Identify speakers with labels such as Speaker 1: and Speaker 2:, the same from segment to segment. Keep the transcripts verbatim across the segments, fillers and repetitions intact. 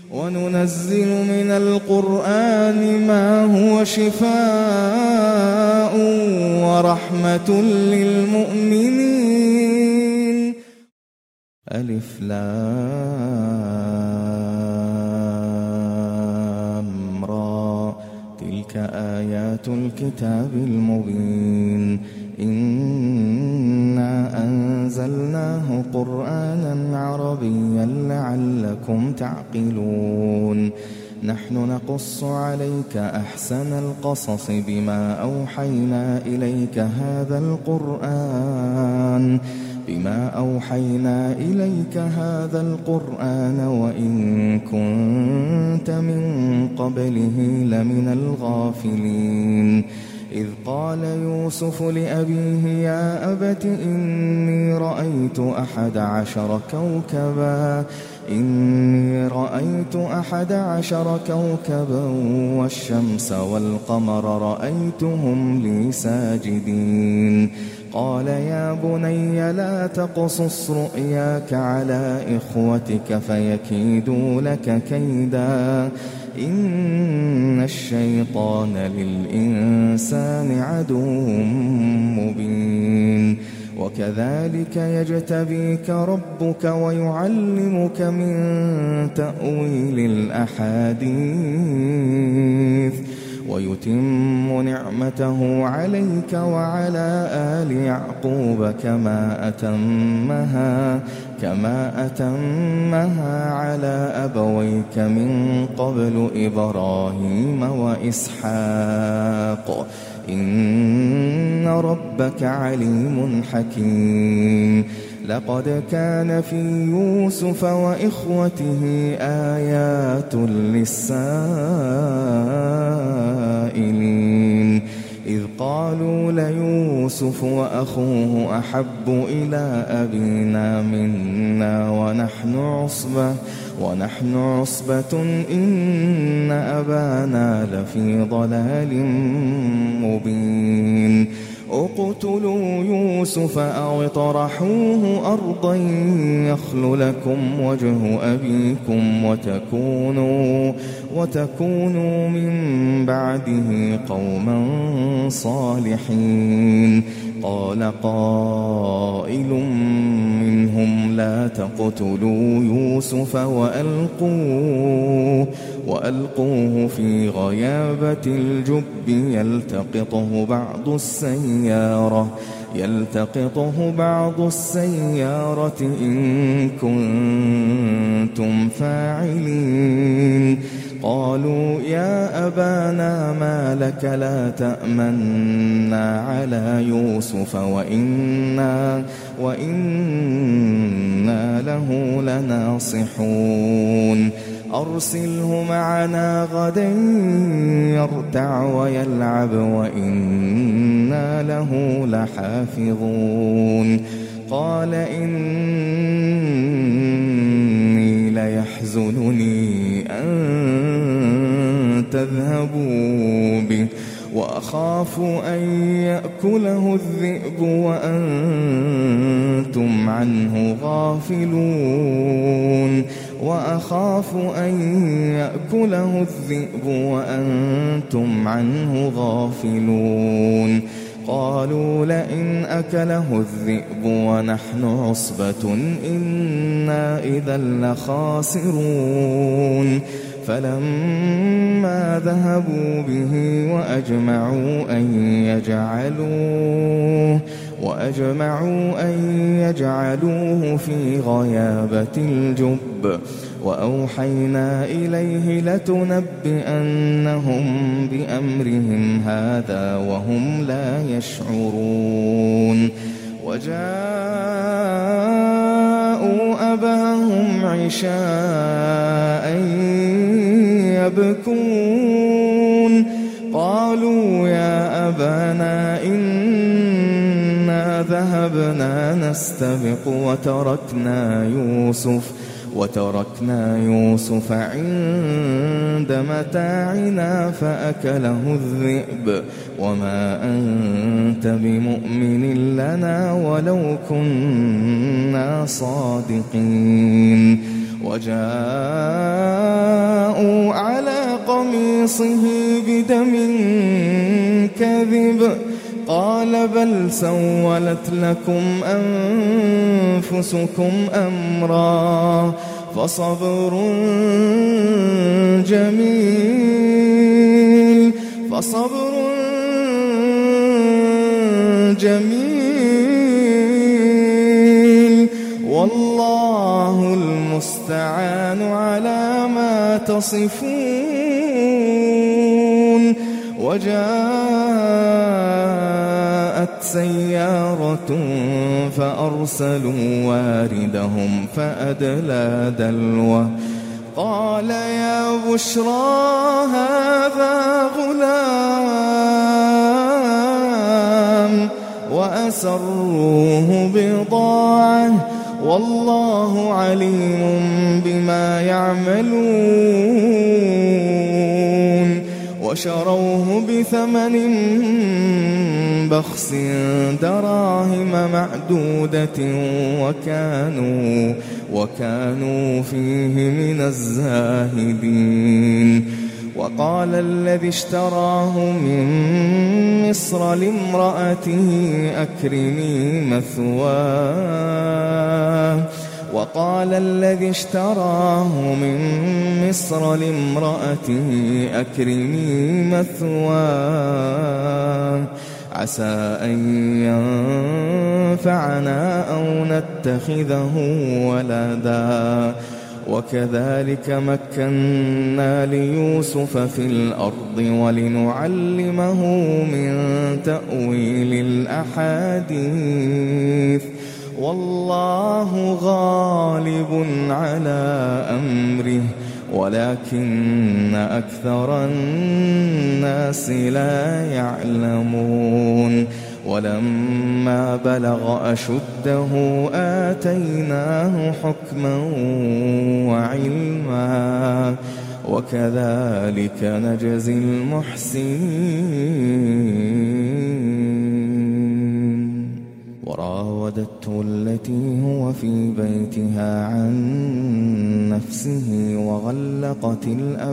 Speaker 1: وننزل من القرآن ما هو شفاء ورحمة للمؤمنين. ألف لام را تلك آيات الكتاب المبين إنا أنزلناه قرآنا عربيا لعلكم تعقلون. نحن نقص عليك أحسن القصص بما أوحينا إليك هذا القرآن بما أوحينا إليك هذا القرآن وإن كنت من قبله لمن الغافلين. إذ قال يوسف لأبيه يا أبت إني رأيت أحد عشر كوكبا إني رأيت أحد عشر كوكبا والشمس والقمر رأيتهم لي ساجدين. قال يا بني لا تقصص رؤياك على إخوتك فيكيدوا لك كيدا إن الشيطان للإنسان عدو مبين. وكذلك يجتبيك ربك ويعلمك من تأويل الأحاديث ويتم نعمته عليك وعلى آل يعقوب كما أتمها كما أتمها على أبويك من قبل إبراهيم وإسحاق إن ربك عليم حكيم. لقد كان في يوسف وإخوته آيات للسائلين إذ قالوا ليوسف وأخوه أحب إلى أبينا منا ونحن عصبة ونحن عصبة إن أبانا لفي ضلال مبين. اقتلوا يوسف أو اطرحوه أرضا يخل لكم وجه أبيكم وتكونوا, وتكونوا من بعده قوما صالحين. قال قائل منهم لا تقتلوا يوسف وألقوه, وألقوه في غيابة الجب يلتقطه بعض السيارة يلتقطه بعض السيارة إن كنتم فاعلين. قالوا يا أبانا ما لك لا تأمنا على يوسف وإنا, وإنا له لناصحون. أرسله معنا غدا يرتع ويلعب وإنا له لحافظون. قال إني ليحزنني أن تذهبوا به وأخاف أن يأكله الذئب وأنتم عنه غافلون وأخاف أن يأكله الذئب وأنتم عنه غافلون. قالوا لئن أكله الذئب ونحن عصبة إنا إذا لخاسرون. فلما ذهبوا به وأجمعوا أن يجعلوه وأجمعوا أن يجعلوه في غيابة الجب وأوحينا إليه لتنبئنهم بأمرهم هذا وهم لا يشعرون. وجاءوا أباهم عشاء يبكون. قالوا يا أبانا إنا ذهبنا نستبق وتركنا يوسف وتركنا يوسف عند متاعنا فأكله الذئب وما أنت بمؤمن لنا ولو كنا صادقين. وجاء قميصه بدم كذب قال بل سولت لكم أنفسكم أمرا فصبر جميل فصبر جميل والله المستعان على ما تصفون. وجاءت سيارة فأرسلوا واردهم فأدلى دلوه قال يا بشرى هذا غلام وأسروه بضاعة والله عليم بما يعملون. وشروه بثمن بخس دراهم معدودة وكانوا وكانوا فيه من الزاهدين. وقال الذي اشتراه من مصر لامرأته أكرمي مثواه وقال الذي اشتراه من مصر لامرأته أكرمي مثواه عسى أن ينفعنا أو نتخذه ولدا. وكذلك مكنا ليوسف في الأرض ولنعلمه من تأويل الأحاديث والله غالب على أمره ولكن أكثر الناس لا يعلمون. ولما بلغ أشده آتيناه حكما وعلما وكذلك نجزي المحسنين. وراودته التي هو في بيتها عن نفسه وغلقت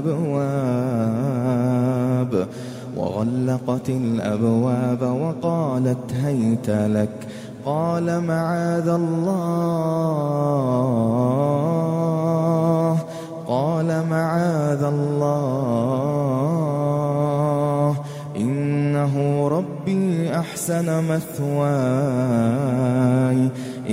Speaker 1: الأبواب وغلقت الأبواب وقالت هيت لك قال معاذ الله قال معاذ الله إنه ربي أحسن مثواي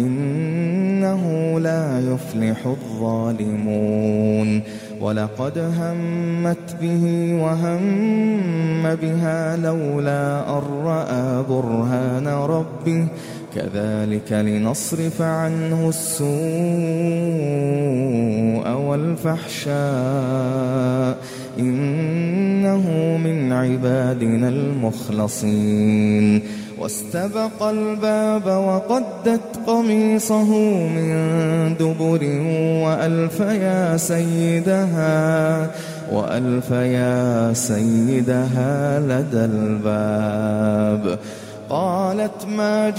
Speaker 1: إنه لا يفلح الظالمون. ولقد همت به وهم بها لولا أن رأى برهان ربه كذلك لنصرف عنه السوء والفحشاء إنه من عبادنا المخلصين. واستبق الباب وقدت قميصه من دبر وألف يا سيدها وألف يا سيدها لدى الباب. قالت ما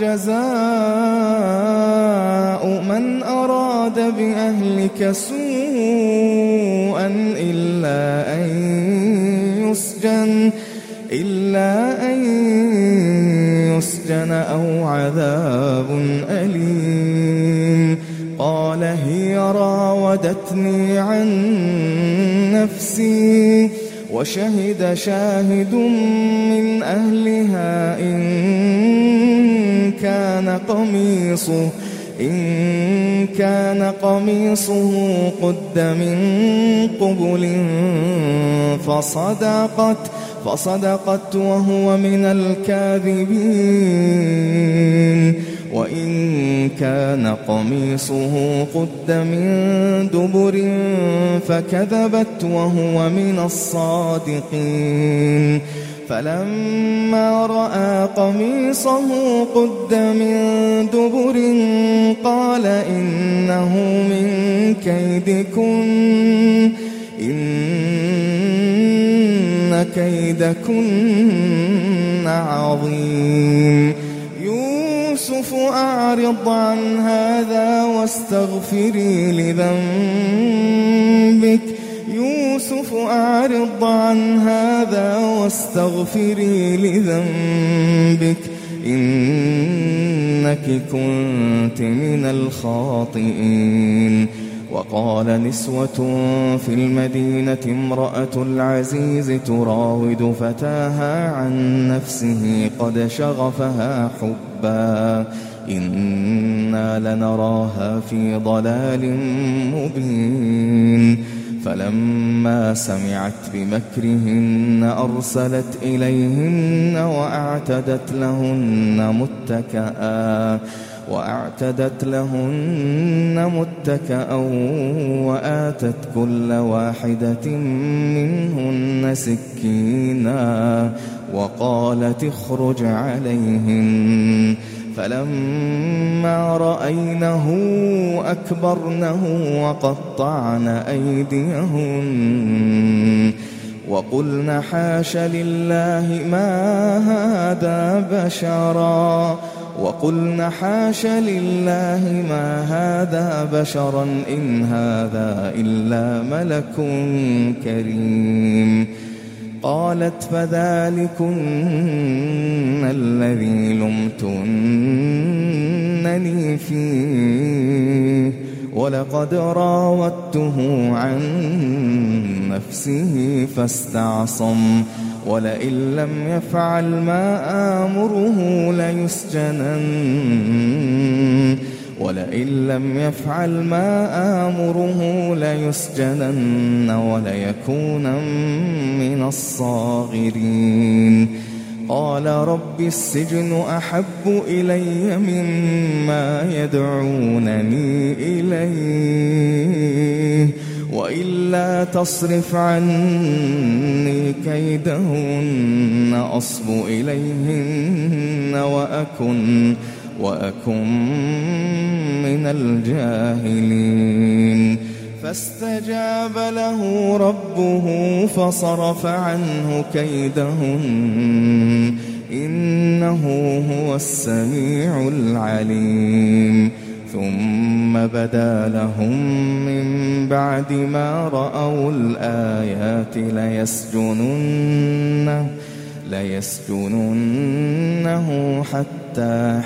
Speaker 1: جزاء من أراد بأهلك سوءا إلا أن يسجن إلا أن يسجن أو عذاب أليم. قال هي راودتني عن نفسي وشهد شاهد من أهلها إن كان قميصه إن كان قميصه قد من قبل فصدقت فصدقت وهو من الكاذبين وإن كان قميصه قد من دبر فكذبت وهو من الصادقين. فلما رأى قميصه قد من دبر قال إنه من كيدكن إن كيدكن عظيم. يوسف أعرض عن هذا واستغفري لذنبك يوسف أعرض عن هذا واستغفري لذنبك إنك كنت من الخاطئين. وقال نسوة في المدينة امرأة العزيز تراود فتاها عن نفسه قد شغفها حبا إنا لنراها في ضلال مبين. فلما سمعت بمكرهن أرسلت إليهن وأعتدت لهن متكئا وأعتدت لهن متكئا وآتت كل واحدة منهن سكينا وقالت اخرج عليهن. فلما رأينه أكبرنه وقطعن أيديهن وقلن حاش لله ما هذا بشرا وقلن حاش لله ما هذا بشرا إن هذا إلا ملك كريم. قالت فذلكن الذي لمتنني فيه ولقد راودته عن نفسه فاستعصم ولئن لم يفعل ما آمره ليسجنن ولئن لم يفعل ما آمره ليسجنن وليكون من الصاغرين. قال رب السجن أحب إلي مما يدعونني إليه وإلا تصرف عني كيدهن أصب إليهن وأكن وأكن من الجاهلين. فاستجاب له ربه فصرف عنه كيدهن إنه هو السميع العليم. ثم بدا لهم من بعد ما رأوا الآيات ليسجننه ليسجننه حتى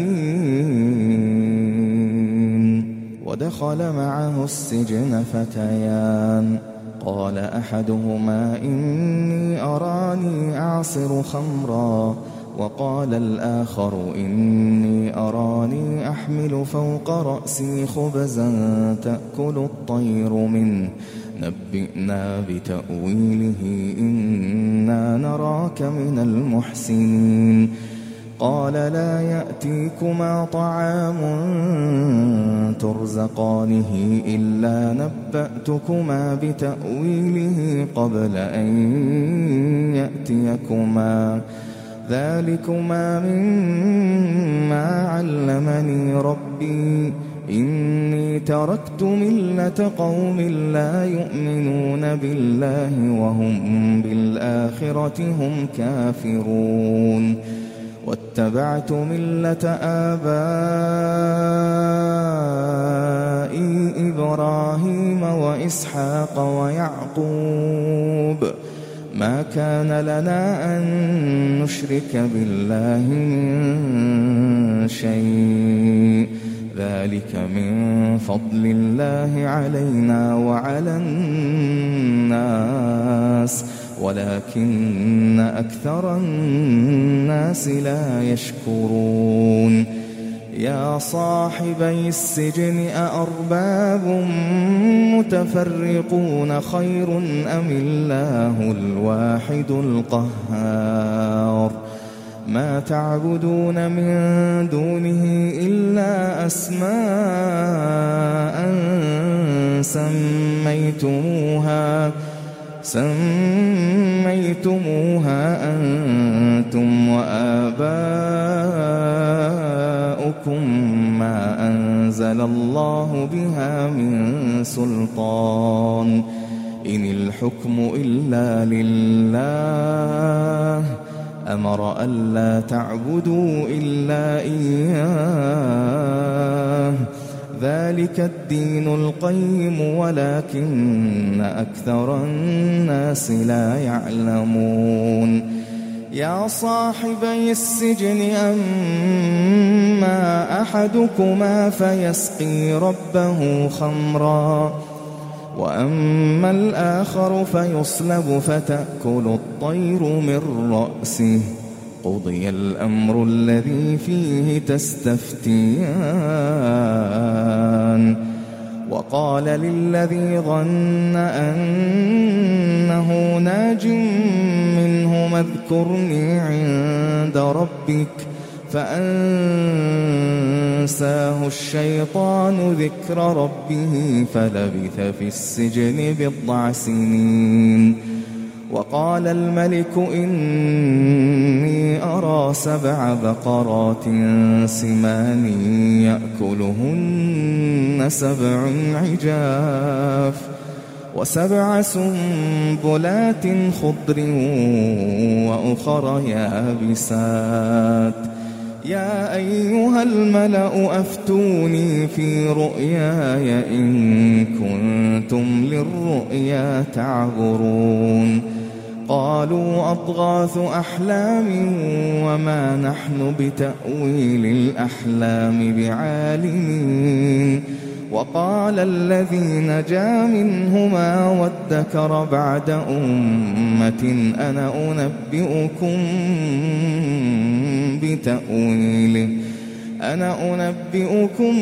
Speaker 1: حين. ودخل معه السجن فتيان قال أحدهما إني أراني أعصر خمرا وقال الآخر إني أراني أحمل فوق رأسي خبزا تأكل الطير منه نبئنا بتأويله إنا نراك من المحسنين. قال لا يأتيكما طعام ترزقانه إلا نبأتكما بتأويله قبل أن يأتيكما ذلكما مما علمني ربي إني تركت ملة قوم لا يؤمنون بالله وهم بالآخرة هم كافرون واتبعت ملة آبائي إبراهيم وإسحاق ويعقوب ما كان لنا أن نشرك بالله من شيء ذلك من فضل الله علينا وعلى الناس ولكن أكثر الناس لا يشكرون. يا صاحبي السجن أأرباب متفرقون خير أم الله الواحد القهار ما تعبدون من دونه إلا أسماء سميتموها سميتموها أنتم وآباؤكم ما أنزل الله بها من سلطان إن الحكم إلا لله أمر ألا تعبدوا إلا إياه ذلك الدين القيم ولكن أكثر الناس لا يعلمون يا صاحبي السجن أما أحدكما فيسقي ربه خمرا وأما الآخر فيصلب فتأكل الطير من رأسه قضي الأمر الذي فيه تستفتيان وقال للذي ظن أنه ناج منهما اذكرني عند ربك فأنساه الشيطان ذكر ربه فلبث في السجن بضع سنين وقال الملك إني أرى سبع بقرات سمان يأكلهن سبع عجاف وسبع سنبلات خضر وأخر يابسات يا أيها الملأ أفتوني في رؤياي إن كنتم للرؤيا تعبرون قالوا أضغاث أحلام وما نحن بتأويل الأحلام بعالمين وقال الذي نجا منهما وادكر بعد أمة أنا أنبئكم بتأويله أنا أنبئكم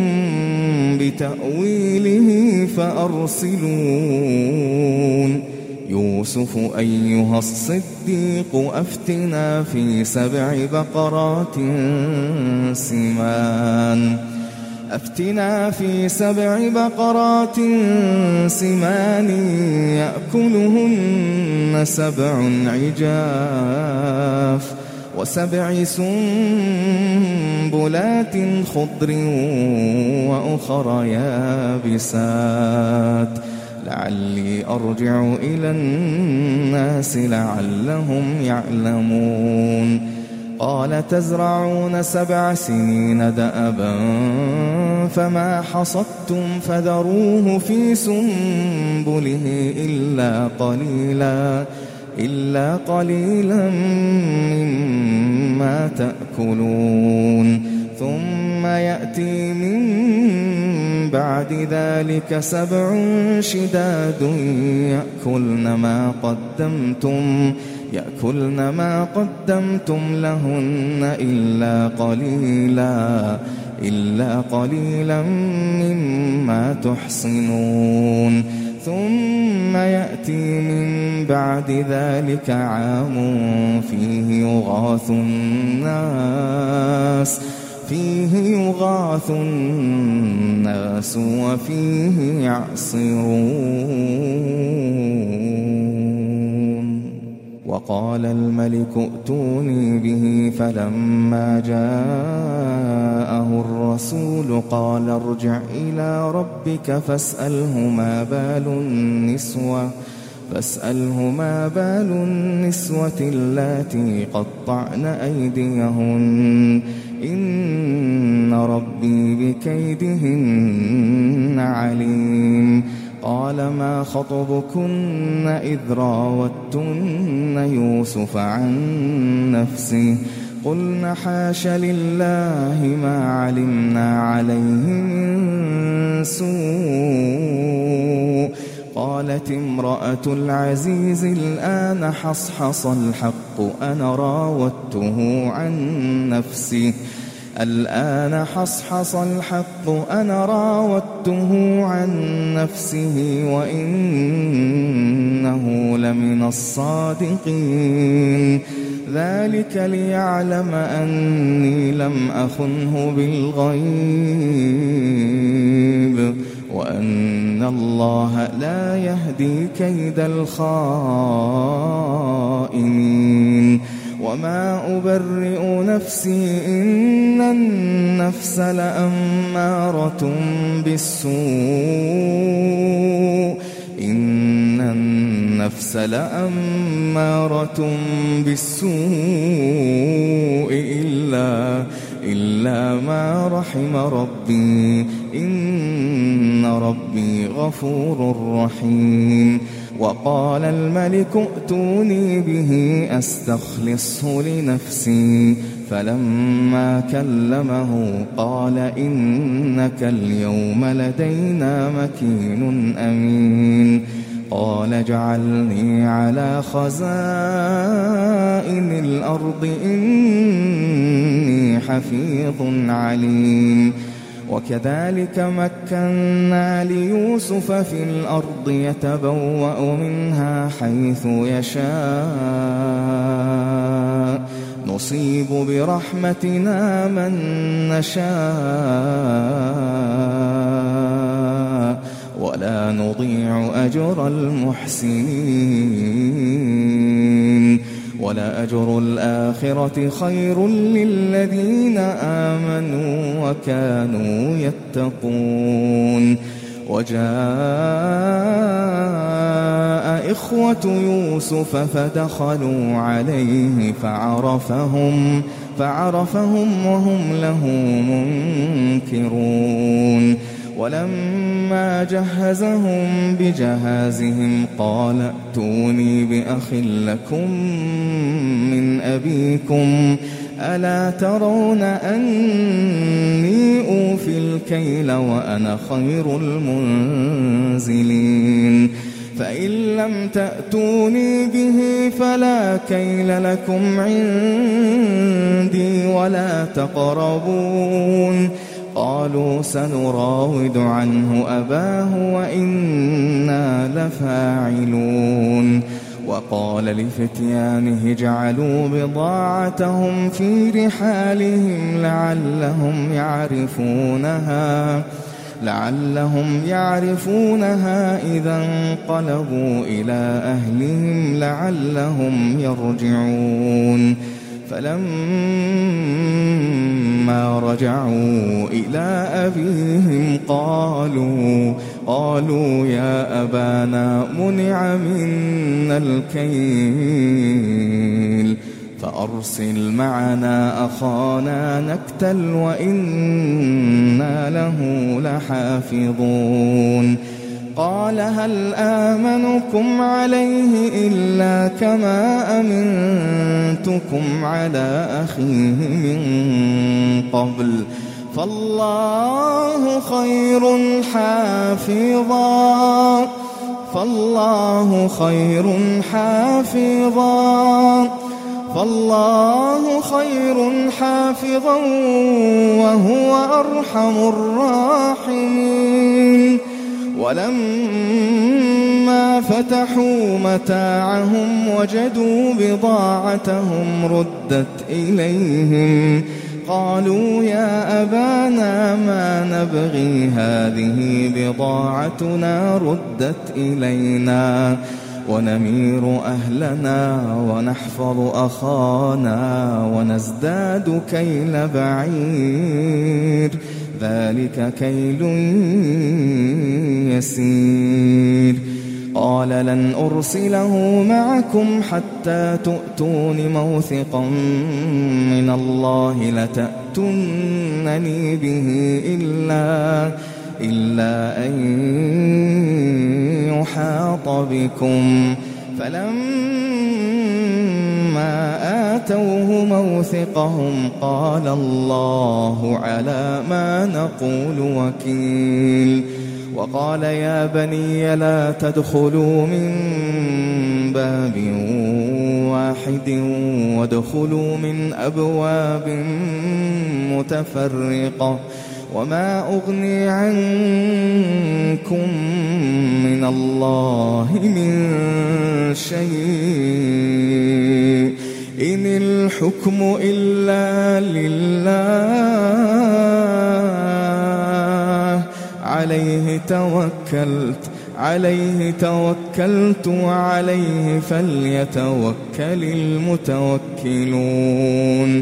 Speaker 1: بتأويله فأرسلون يوسف أيها الصديق أفتنا في سبع بقرات سمان أفتنا في سبع بقرات سمان يأكلهن سبع عجاف وسبع سنبلات خضر وأخر يابسات لعلي أرجع إلى الناس لعلهم يعلمون قال تزرعون سبع سنين دأبا فما حصدتم فذروه في سنبله إلا قليلا إلا قليلا مما تأكلون ثم يأتي من بعد ذلك سبع شداد يأكلن ما قدمتم يأكلن ما قدمتم لهن إلا قليلا إلا قليلا مما تحصنون ثم يأتي من بعد ذلك عام فيه يغاث الناس فيه يغاث الناس وفيه يعصرون وقال الملك ائتوني به فلما جاءه الرسول قال ارجع إلى ربك فاسأله ما بال النسوة فاسأله ما بال النسوة اللاتي قطعن أيديهن إن ربي بكيدهن عليم قال ما خطبكن إذ راوتن يوسف عن نفسه قلنا حاش لله ما علمنا عليه من سوء قالت امرأة العزيز الآن حصحص الحق أنا راودته عن نفسه الآن حصحص الحق أنا راودته عن نفسه وإنه لمن الصادقين ذلك ليعلم أني لم أخنه بالغيب وأن الله لا يهدي كيد الخائنين وما أبرئ نفسي إن النفس لأمارة بالسوء إن النفس لأمارة بالسوء إلا إلا ما رحم ربي إن ربي غفور رحيم. وقال الملك ائتوني به أستخلصه لنفسي فلما كلمه قال إنك اليوم لدينا مكين أمين. قال اجعلني على خزائن الأرض إني حفيظ عليم. وكذلك مكنا ليوسف في الأرض يتبوأ منها حيث يشاء نصيب برحمتنا من نشاء ولا نضيع أجر المحسنين. ولأجر الآخرة خير للذين آمنوا وكانوا يتقون. وجاء إخوة يوسف فدخلوا عليه فعرفهم فعرفهم وهم له منكرون. ولما جهزهم بجهازهم قال ائتوني بأخ لكم من أبيكم ألا ترون أني أوفي الكيل وأنا خير المنزلين. فإن لم تأتوني به فلا كيل لكم عندي ولا تقربون. قالوا سنراود عنه أباه وإنا لفاعلون. وقال لفتيانه اجعلوا بضاعتهم في رحالهم لعلهم يعرفونها لعلهم يعرفونها إذا انقلبوا إلى أهلهم لعلهم يرجعون. فلما رجعوا إلى أبيهم قالوا قالوا يا أبانا منع منا الكيل فأرسل معنا أخانا نكتل وإنا له لحافظون. قال هل آمنكم عليه إلا كما أمنتكم على أخيه من قبل فالله خير حافظا فالله خير حافظا فالله خير حافظا وهو أرحم الراحمين. ولما فتحوا متاعهم وجدوا بضاعتهم ردت إليهم قالوا يا أبانا ما نبغي هذه بضاعتنا ردت إلينا ونمير أهلنا ونحفظ أخانا ونزداد كيل بعير ذلك كيل يسير. قال لن أرسله معكم حتى تؤتون موثقا من الله لتأتونني به إلا, إلا أن يحاط بكم. فلما آتوه موثقهم قال الله على ما نقول وكيل. وقال يا بني لا تدخلوا من باب واحد وادخلوا من أبواب متفرقة وما أغني عنكم من الله من شيء إن الحكم إلا لله عليه توكلت عليه توكلت وعليه فليتوكل المتوكلون.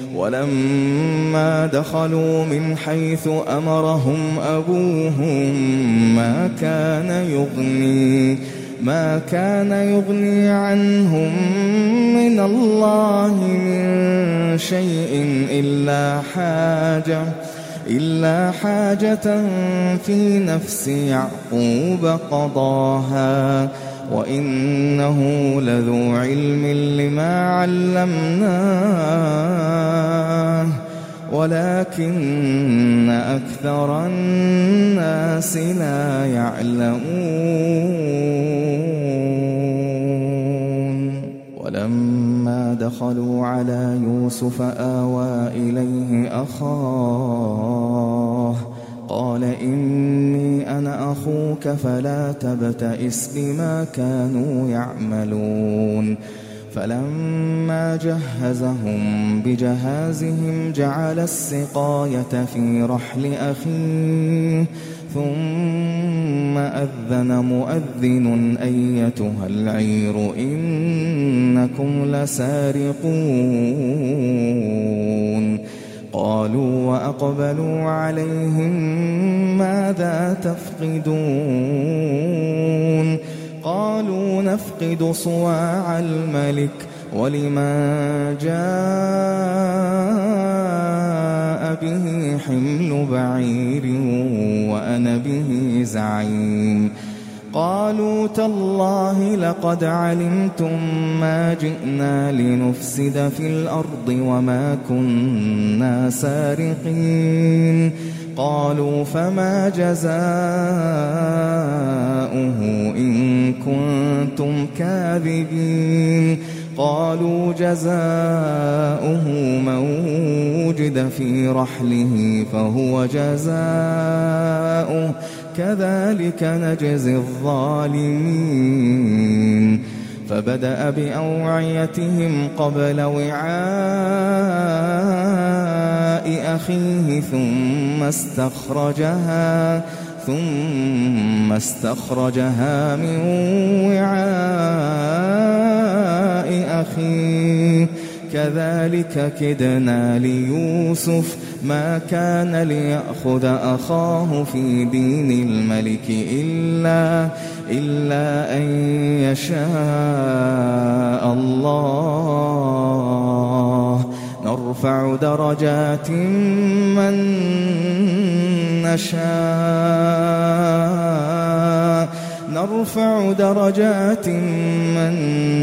Speaker 1: ولما دخلوا من حيث أمرهم أبوهم ما كان يغني ما كان يغني عنهم من الله من شيء إلا حاجة إلا حاجة في نفس يعقوب قضاها وإنه لذو علم لما علمناه ولكن أكثر الناس لا يعلمون. ولما دخلوا على يوسف آوى إليه أخاه قال إني أنا أخوك فلا تبتئس بما كانوا يعملون. فلما جهزهم بجهازهم جعل السقاية في رحل أخيه ثم أذن مؤذن أيتها العير إنكم لسارقون. قالوا وأقبلوا عليهم ماذا تفقدون؟ قالوا نفقد صواع الملك ولمن جاء به حمل بعير وأنا به زعيم. قالوا تالله لقد علمتم ما جئنا لنفسد في الأرض وما كنا سارقين. قالوا فما جزاؤه إن كنتم كاذبين؟ قالوا جزاؤه من وجد في رحله فهو جزاؤه كذلك نجزي الظالمين. فبدأ بأوعيتهم قبل وعاء أخيه ثم استخرجها ثم استخرجها من وعاء أخيه كذلك كدنا ليوسف ما كان ليأخذ أخاه في دين الملك إلا إلا أن يشاء الله نرفع درجات من نشاء نرفع درجات من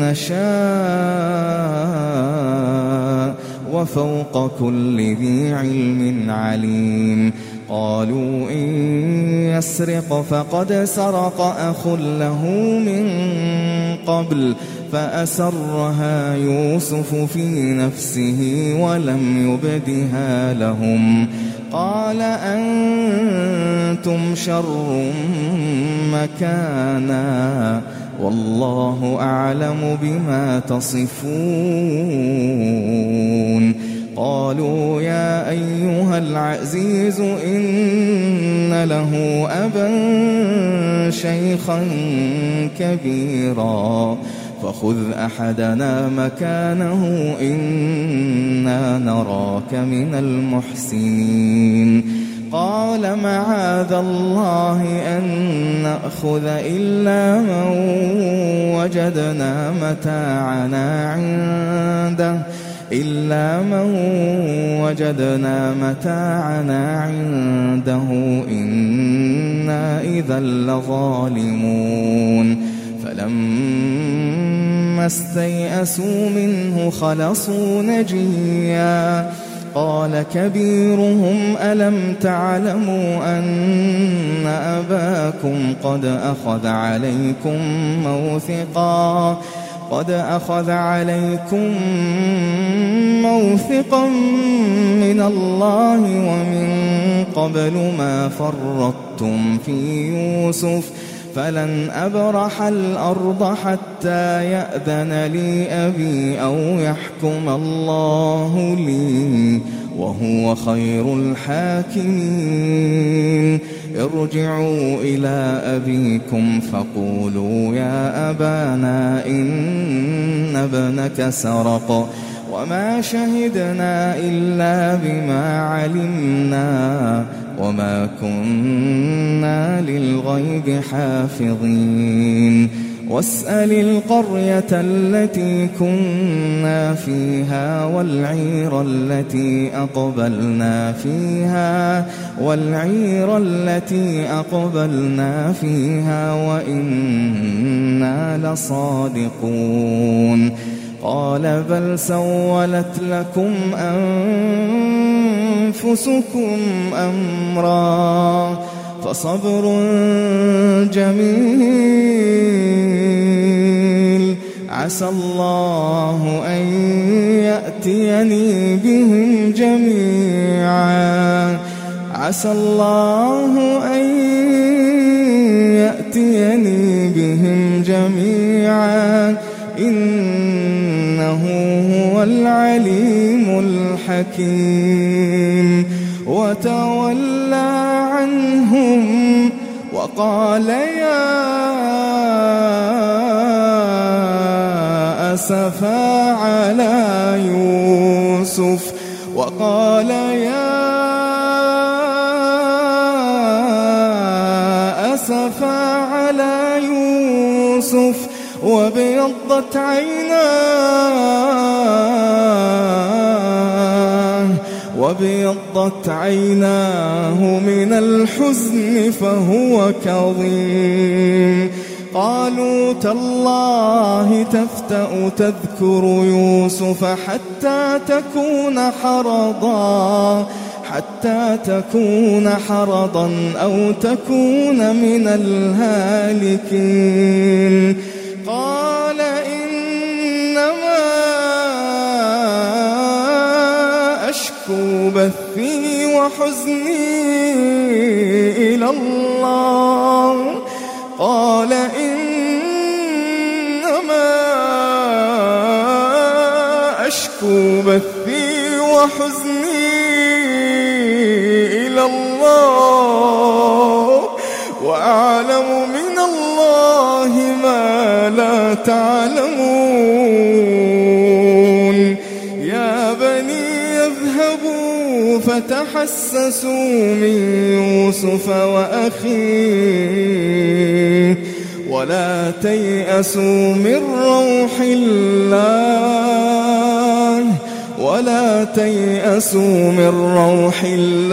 Speaker 1: نشاء وفوق كل ذي علم عليم. قالوا إن يسرق فقد سرق أخ له من قبل فأسرها يوسف في نفسه ولم يبدها لهم. قال أنتم شر مكانا والله أعلم بما تصفون. قالوا يا أيها العزيز إن له أبا شيخا كبيرا فخذ أحدنا مكانه إنا نراك من المحسنين. قال معاذ الله أن نأخذ إلا من وجدنا متاعنا عنده إلا من وجدنا متاعنا عنده إنا إذا لظالمون. فلما استيئسوا منه خلصوا نجيا. قال كبيرهم ألم تعلموا أن أباكم قد أخذ عليكم موثقا قد أخذ عليكم موثقا من الله ومن قبل ما فرطتم في يوسف فلن أبرح الأرض حتى يأذن لي أبي أو يحكم الله لي وهو خير الحاكمين. ارجعوا إلى أبيكم فقولوا يا أبانا إن ابنك سرق وما شهدنا إلا بما علمنا وما كنا للغيب حافظين. واسأل القرية التي كنا فيها والعير التي أقبلنا فيها والعير التي أقبلنا فيها وإنا لصادقون قال بل سولت لكم أنفسكم أمرا فصبر جميل عسى الله أن يأتيني بهم جميعا عسى الله أن يأتيني بهم جميعا إنه هو العليم الحكيم وتولى عنهم وقال يا أسفا على يوسف وقال يا أسفا على يوسف وابيضت عيناه وابيضت عيناه من الحزن فهو كظيم قالوا تالله تفتأ تذكر يوسف حتى تكون حرضا حتى تكون حرضا أو تكون من الهالكين قال إنما أشكو بثي وحزني إلى الله قال إنما أشكو بثي وحزني إلى الله وأعلم من الله ما لا تعلمون يا بني اذهبوا فتحسسوا من يوسف وأخيه ولا تيأسوا من روح الله ولا تيأسوا من روح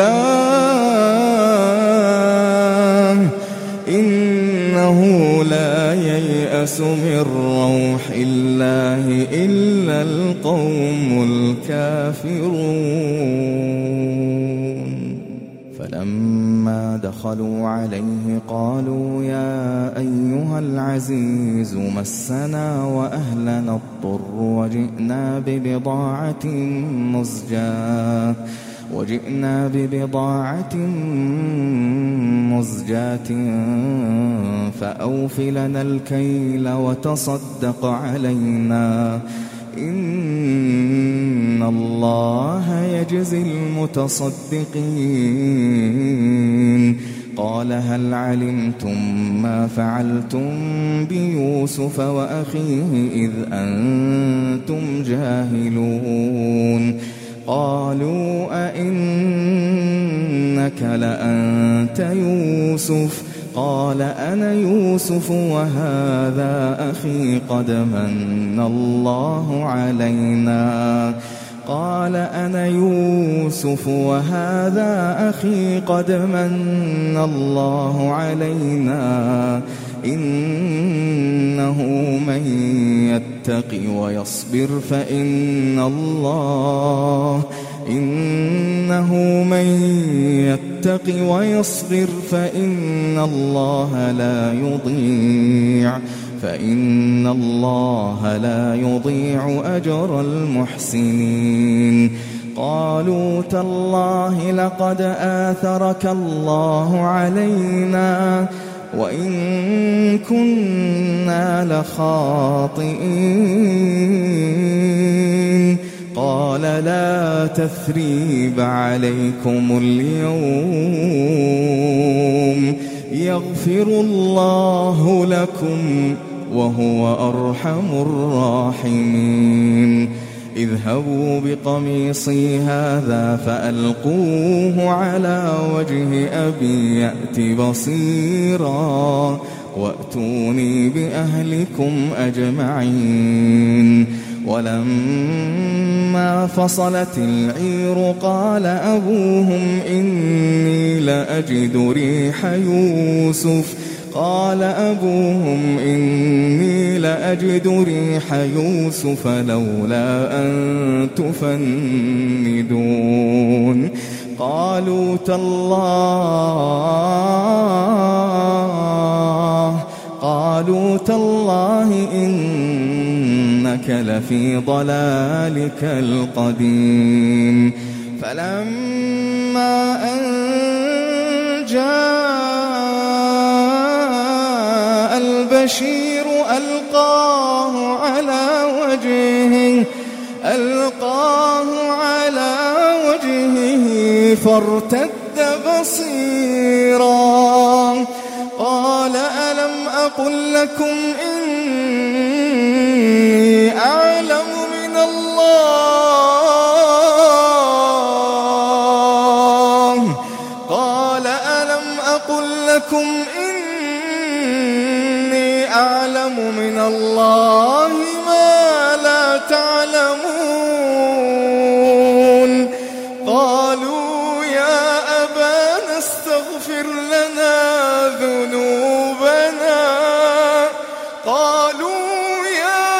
Speaker 1: الله إنه لا ييأس من روح الله إلا القوم الكافرون فلما دخلوا عليه قالوا يا أيها العزيز مسنا وأهلنا الضر وجئنا ببضاعة مزجاة وجئنا ببضاعة مزجاة فأوف لنا الكيل وتصدق علينا إن الله يجزي المتصدقين قال هل علمتم ما فعلتم بيوسف وأخيه إذ أنتم جاهلون قالوا أئنك لأنت يوسف قال أنا يوسف وهذا أخي قد من الله علينا قال أنا يوسف وهذا أخي قد من الله علينا إنه من يتق ويصبر فإن الله إنه من يتق ويصبر فإن الله لا يضيع فإن الله لا يضيع أجر المحسنين قالوا تالله لقد آثرك الله علينا وإن كنا لخاطئين قال لا تثريب عليكم اليوم يغفر الله لكم وهو أرحم الراحمين اذهبوا بقميصي هذا فألقوه على وجه أبي يأت بصيرا وأتوني بأهلكم أجمعين ولما فصلت العير قال أبوهم إني لأجد ريح يوسف قال أبوهم إني لأجد ريح يوسف لولا أن تفندون قالوا تالله قالوا تالله إنك لفي ضلالك القديم فلما أن جاء البشير ألقاه على وجهه ألقاه على وجهه فارتد بصيرا قال ألم أقل لكم إني أعلم من الله قال ألم أقل لكم إني أعلم من الله ما لا تعلمون قالوا يا أبانا استغفر لنا ذنوبنا قالوا يا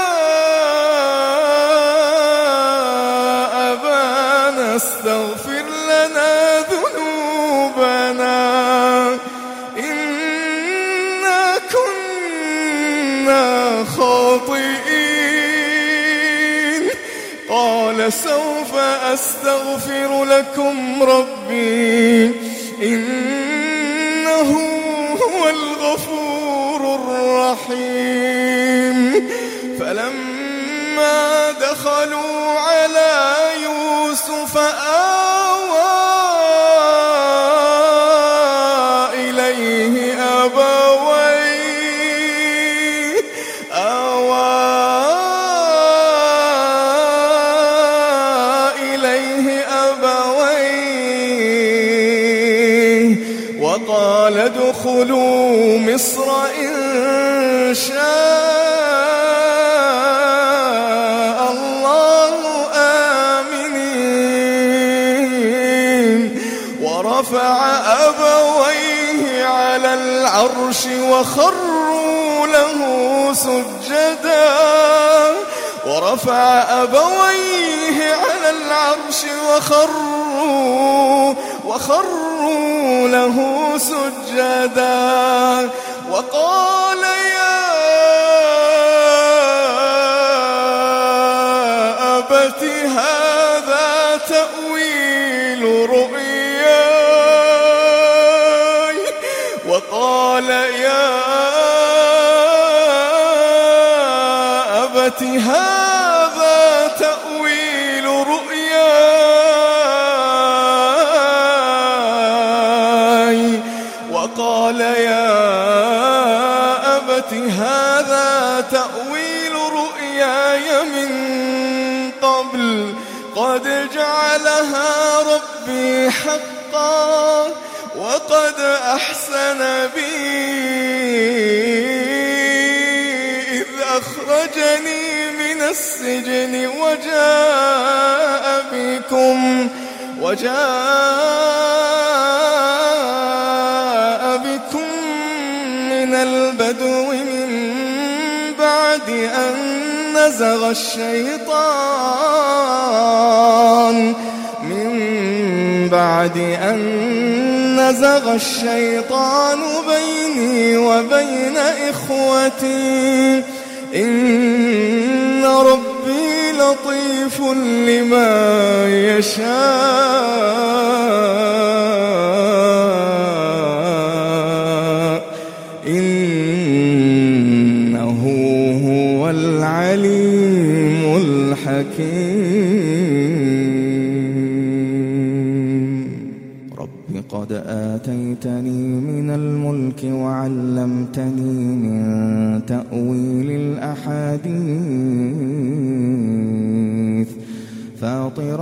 Speaker 1: أبانا استغفر لنا ذنوبنا إنا كنا خاطئين قال سوف أستغفر لكم ربي إنه هو الغفور الرحيم فلما دخلوا على يوسف آوى إليه أبويه آوى إليه أبويه وقال ادخلوا مصر إن شاء الله آمنين ورفع أبويه على العرش وخروا له سجدا ورفع أبويه على العرش وخروا وخروا له سجدا وقال يا أبت هذا تأويل رؤياي وقال يا أبت هذا تأويل رؤياي وقال يا أبت هذا تأويل رؤياي من قبل قد جعلها ربي حقا وقد أحسن بي إذ أخرجني من السجن وجاء بكم وجاء بكم من البدو من بعد أن نزغ الشيطان من بعد أن نزغ الشيطان بيني وبين إخوتي إن ربي لطيف لما يشاء إنه هو العليم الحكيم رب قد آتيتني من الملك وعلمتني من تأويل الأحاديث فاطر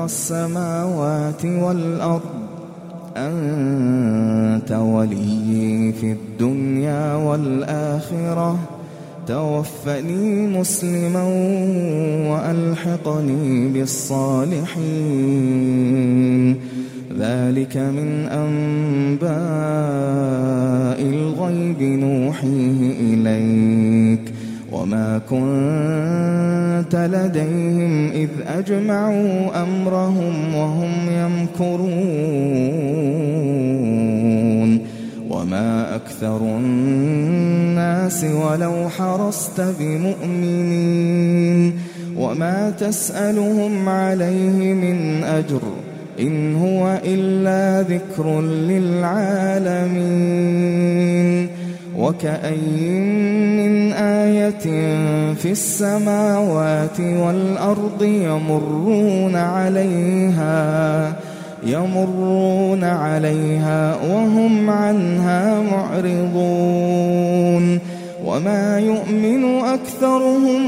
Speaker 1: السماوات والأرض أنت ولي في الدنيا الدنيا والآخرة توفني مسلما وألحقني بالصالحين ذلك من أنباء الغيب نوحيه إليك وما كنت لديهم إذ أجمعوا أمرهم وهم يمكرون وما أكثر الناس ولو حرصت بمؤمنين وما تسألهم عليه من أجر إن هو إلا ذكر للعالمين وكأين من آية في السماوات والأرض يمرون عليها يمرون عليها وهم عنها معرضون وما يؤمن أكثرهم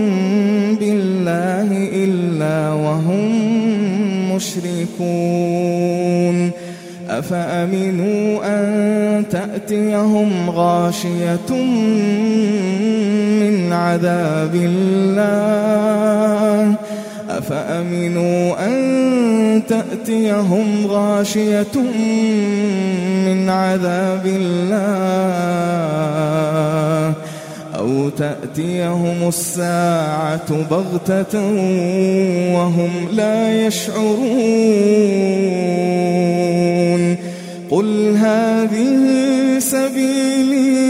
Speaker 1: بالله إلا وهم مشركون أفأمنوا أن تأتيهم غاشية من عذاب الله أفأمنوا أن تأتيهم غاشية من عذاب الله أو تأتيهم الساعة بغتة وهم لا يشعرون قل هذه سبيلي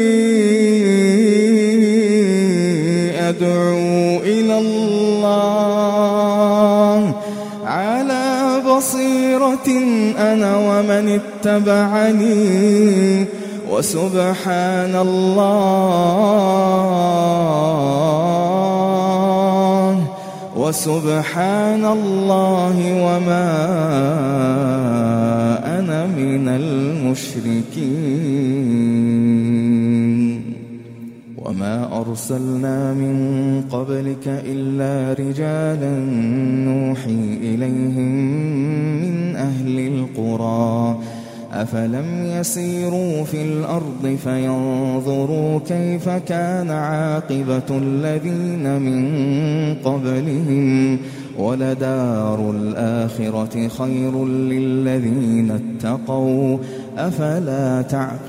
Speaker 1: أدعو إلى الله على بصيرة أنا ومن اتبعني وسبحان الله وسبحان الله وما أنا من المشركين وما أرسلنا من قبلك إلا رجالا نوحي إليهم من أهل القرى أفلم يسيروا في الأرض فينظروا كيف كان عاقبة الذين من قبلهم ولدار الآخرة خير للذين اتقوا أفلا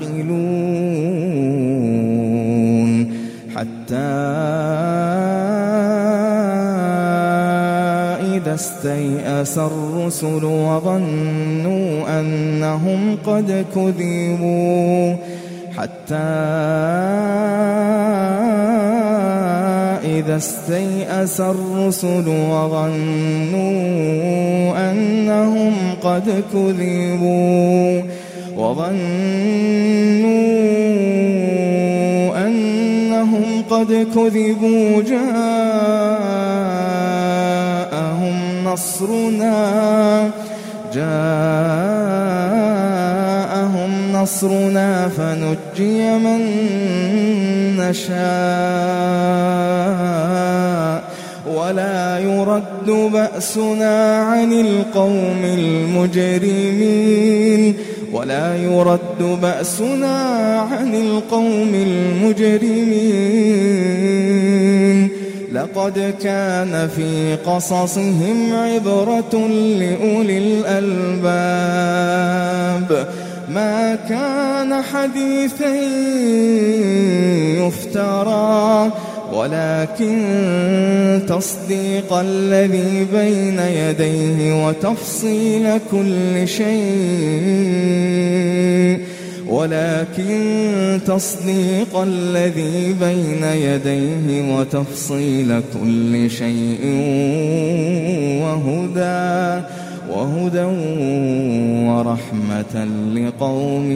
Speaker 1: تعقلون حتى إذا استيأس الرسل وظنوا أنهم قد كذبوا حتى إذا استيأس الرسل وظنوا أنهم قد كذبوا وظنوا أنهم قد كذبوا جاءهم نصرنا جاءهم نصرنا فنجي من نشاء ولا يرد بأسنا عن القوم المجرمين ولا يرد بأسنا عن القوم المجرمين لقد كان في قصصهم عبرة لأولي الألباب ما كان حديثا يفترى ولكن تصديق الذي بين يديه وتفصيل كل شيء ولكن تصديق الذي بين يديه وتفصيل كل شيء وهدى وهدى ورحمة لقوم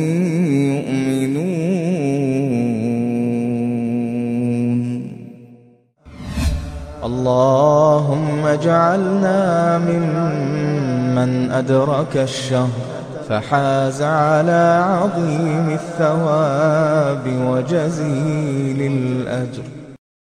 Speaker 1: يؤمنون. اللهم اجعلنا ممن أدرك الشهر فحاز على عظيم الثواب وجزيل الأجر.